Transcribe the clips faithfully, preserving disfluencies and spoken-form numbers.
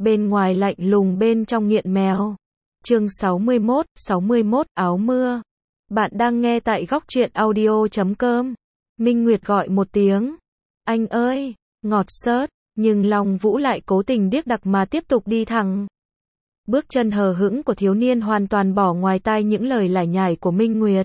bên ngoài lạnh lùng bên trong nghiện mèo. Chương sáu mươi mốt, sáu mươi mốt, áo mưa. Bạn đang nghe tại góc truyện audio chấm com. Minh Nguyệt gọi một tiếng. Anh ơi, ngọt xớt, nhưng Long Vũ lại cố tình điếc đặc mà tiếp tục đi thẳng. Bước chân hờ hững của thiếu niên hoàn toàn bỏ ngoài tai những lời lải nhải của Minh Nguyệt.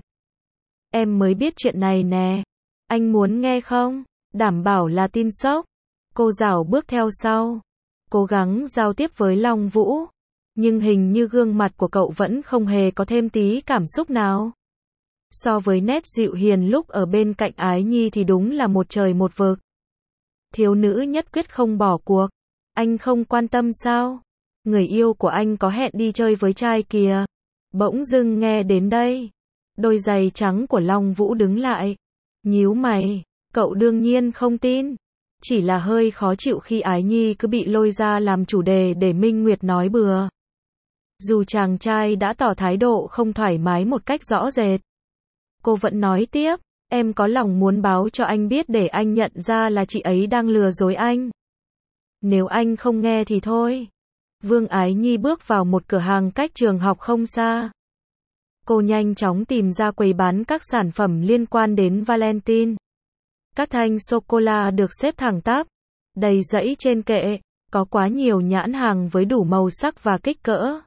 Em mới biết chuyện này nè. Anh muốn nghe không? Đảm bảo là tin sốc. Cô rảo bước theo sau. Cố gắng giao tiếp với Long Vũ. Nhưng hình như gương mặt của cậu vẫn không hề có thêm tí cảm xúc nào. So với nét dịu hiền lúc ở bên cạnh Ái Nhi thì đúng là một trời một vực. Thiếu nữ nhất quyết không bỏ cuộc. Anh không quan tâm sao? Người yêu của anh có hẹn đi chơi với trai kìa. Bỗng dưng nghe đến đây. Đôi giày trắng của Long Vũ đứng lại. Nhíu mày, cậu đương nhiên không tin. Chỉ là hơi khó chịu khi Ái Nhi cứ bị lôi ra làm chủ đề để Minh Nguyệt nói bừa. Dù chàng trai đã tỏ thái độ không thoải mái một cách rõ rệt. Cô vẫn nói tiếp, em có lòng muốn báo cho anh biết để anh nhận ra là chị ấy đang lừa dối anh. Nếu anh không nghe thì thôi. Vương Ái Nhi bước vào một cửa hàng cách trường học không xa. Cô nhanh chóng tìm ra quầy bán các sản phẩm liên quan đến Valentine. Các thanh sô-cô-la được xếp thẳng tắp, đầy dãy trên kệ, có quá nhiều nhãn hàng với đủ màu sắc và kích cỡ.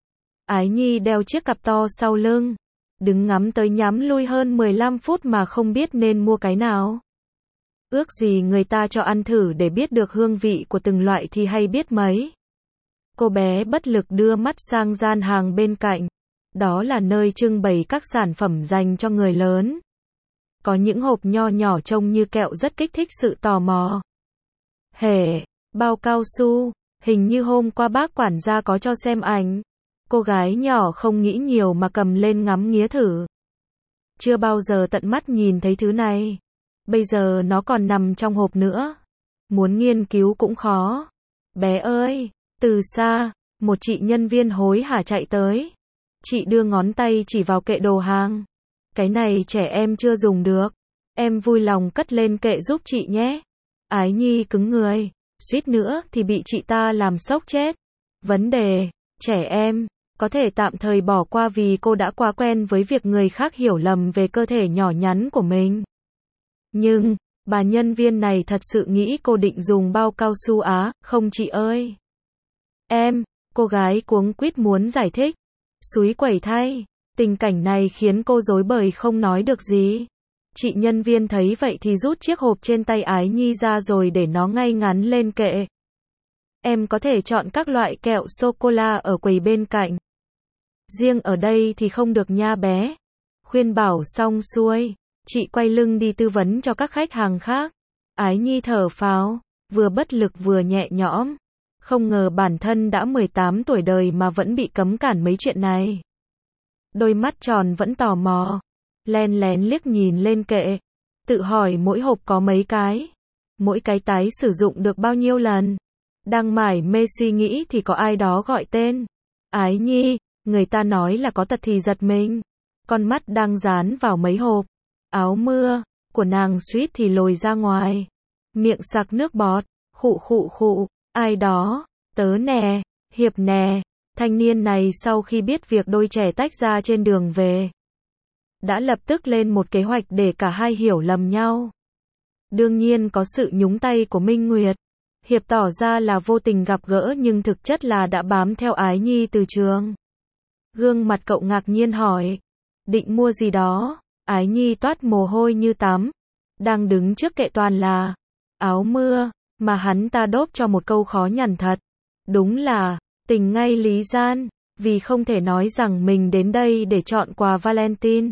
Ái Nhi đeo chiếc cặp to sau lưng, đứng ngắm tới nhắm lui hơn mười lăm phút mà không biết nên mua cái nào. Ước gì người ta cho ăn thử để biết được hương vị của từng loại thì hay biết mấy. Cô bé bất lực đưa mắt sang gian hàng bên cạnh. Đó là nơi trưng bày các sản phẩm dành cho người lớn. Có những hộp nho nhỏ trông như kẹo rất kích thích sự tò mò. Hề, bao cao su, hình như hôm qua bác quản gia có cho xem ảnh. Cô gái nhỏ không nghĩ nhiều mà cầm lên ngắm nghía thử. Chưa bao giờ tận mắt nhìn thấy thứ này. Bây giờ nó còn nằm trong hộp nữa. Muốn nghiên cứu cũng khó. Bé ơi, từ xa, một chị nhân viên hối hả chạy tới. Chị đưa ngón tay chỉ vào kệ đồ hàng. Cái này trẻ em chưa dùng được. Em vui lòng cất lên kệ giúp chị nhé. Ái Nhi cứng người. Suýt nữa thì bị chị ta làm sốc chết. Vấn đề, trẻ em, có thể tạm thời bỏ qua vì cô đã quá quen với việc người khác hiểu lầm về cơ thể nhỏ nhắn của mình. Nhưng, bà nhân viên này thật sự nghĩ cô định dùng bao cao su á, không chị ơi. Em, cô gái cuống quýt muốn giải thích. Xúi quẩy thay, tình cảnh này khiến cô rối bời không nói được gì. Chị nhân viên thấy vậy thì rút chiếc hộp trên tay Ái Nhi ra rồi để nó ngay ngắn lên kệ. Em có thể chọn các loại kẹo sô-cô-la ở quầy bên cạnh. Riêng ở đây thì không được nha bé. Khuyên bảo xong xuôi, chị quay lưng đi tư vấn cho các khách hàng khác. Ái Nhi thở phào, vừa bất lực vừa nhẹ nhõm. Không ngờ bản thân đã mười tám tuổi đời mà vẫn bị cấm cản mấy chuyện này. Đôi mắt tròn vẫn tò mò, len lén liếc nhìn lên kệ, tự hỏi mỗi hộp có mấy cái, mỗi cái tái sử dụng được bao nhiêu lần. Đang mải mê suy nghĩ thì có ai đó gọi tên. Ái Nhi, người ta nói là có tật thì giật mình. Con mắt đang dán vào mấy hộp áo mưa của nàng suýt thì lồi ra ngoài. Miệng sặc nước bọt, khụ khụ khụ. Ai đó, tớ nè, Hiệp nè. Thanh niên này sau khi biết việc đôi trẻ tách ra trên đường về, đã lập tức lên một kế hoạch để cả hai hiểu lầm nhau. Đương nhiên có sự nhúng tay của Minh Nguyệt. Hiệp tỏ ra là vô tình gặp gỡ nhưng thực chất là đã bám theo Ái Nhi từ trường. Gương mặt cậu ngạc nhiên hỏi, định mua gì đó? Ái Nhi toát mồ hôi như tắm. Đang đứng trước kệ toàn là áo mưa. Mà hắn ta đốp cho một câu khó nhằn thật. Đúng là, tình ngay lý gian, vì không thể nói rằng mình đến đây để chọn quà Valentine.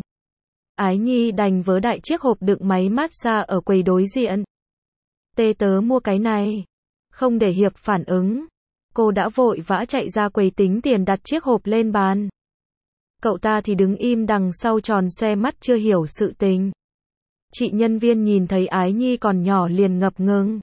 Ái Nhi đành vớ đại chiếc hộp đựng máy massage ở quầy đối diện. Tê tớ mua cái này. Không để Hiệp phản ứng. Cô đã vội vã chạy ra quầy tính tiền đặt chiếc hộp lên bàn. Cậu ta thì đứng im đằng sau tròn xoe mắt chưa hiểu sự tình. Chị nhân viên nhìn thấy Ái Nhi còn nhỏ liền ngập ngừng.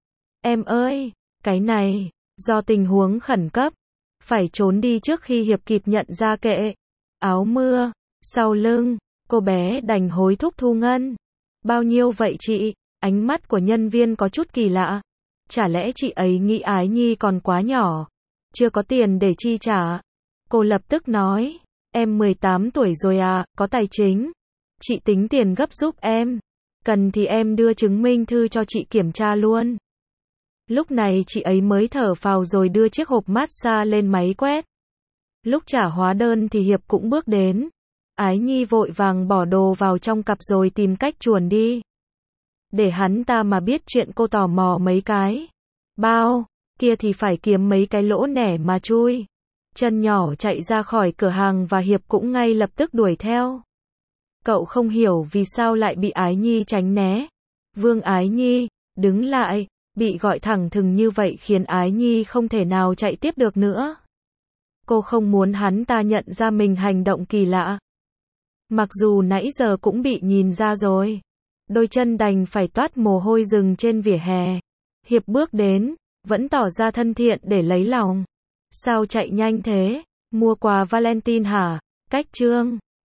Em ơi, cái này, do tình huống khẩn cấp, phải trốn đi trước khi Hiệp kịp nhận ra kệ áo mưa sau lưng, cô bé đành hối thúc thu ngân. Bao nhiêu vậy chị? Ánh mắt của nhân viên có chút kỳ lạ. Chả lẽ chị ấy nghĩ Ái Nhi còn quá nhỏ, chưa có tiền để chi trả. Cô lập tức nói, em mười tám tuổi rồi à, có tài chính. Chị tính tiền gấp giúp em. Cần thì em đưa chứng minh thư cho chị kiểm tra luôn. Lúc này chị ấy mới thở phào rồi đưa chiếc hộp massage lên máy quét. Lúc trả hóa đơn thì Hiệp cũng bước đến. Ái Nhi vội vàng bỏ đồ vào trong cặp rồi tìm cách chuồn đi. Để hắn ta mà biết chuyện cô tò mò mấy cái bao kia thì phải kiếm mấy cái lỗ nẻ mà chui. Chân nhỏ chạy ra khỏi cửa hàng và Hiệp cũng ngay lập tức đuổi theo. Cậu không hiểu vì sao lại bị Ái Nhi tránh né. Vương Ái Nhi, đứng lại, bị gọi thẳng thừng như vậy khiến Ái Nhi không thể nào chạy tiếp được nữa. Cô không muốn hắn ta nhận ra mình hành động kỳ lạ. Mặc dù nãy giờ cũng bị nhìn ra rồi. Đôi chân đành phải toát mồ hôi rừng trên vỉa hè. Hiệp bước đến, vẫn tỏ ra thân thiện để lấy lòng. Sao chạy nhanh thế? Mua quà Valentine hả? Cách trương.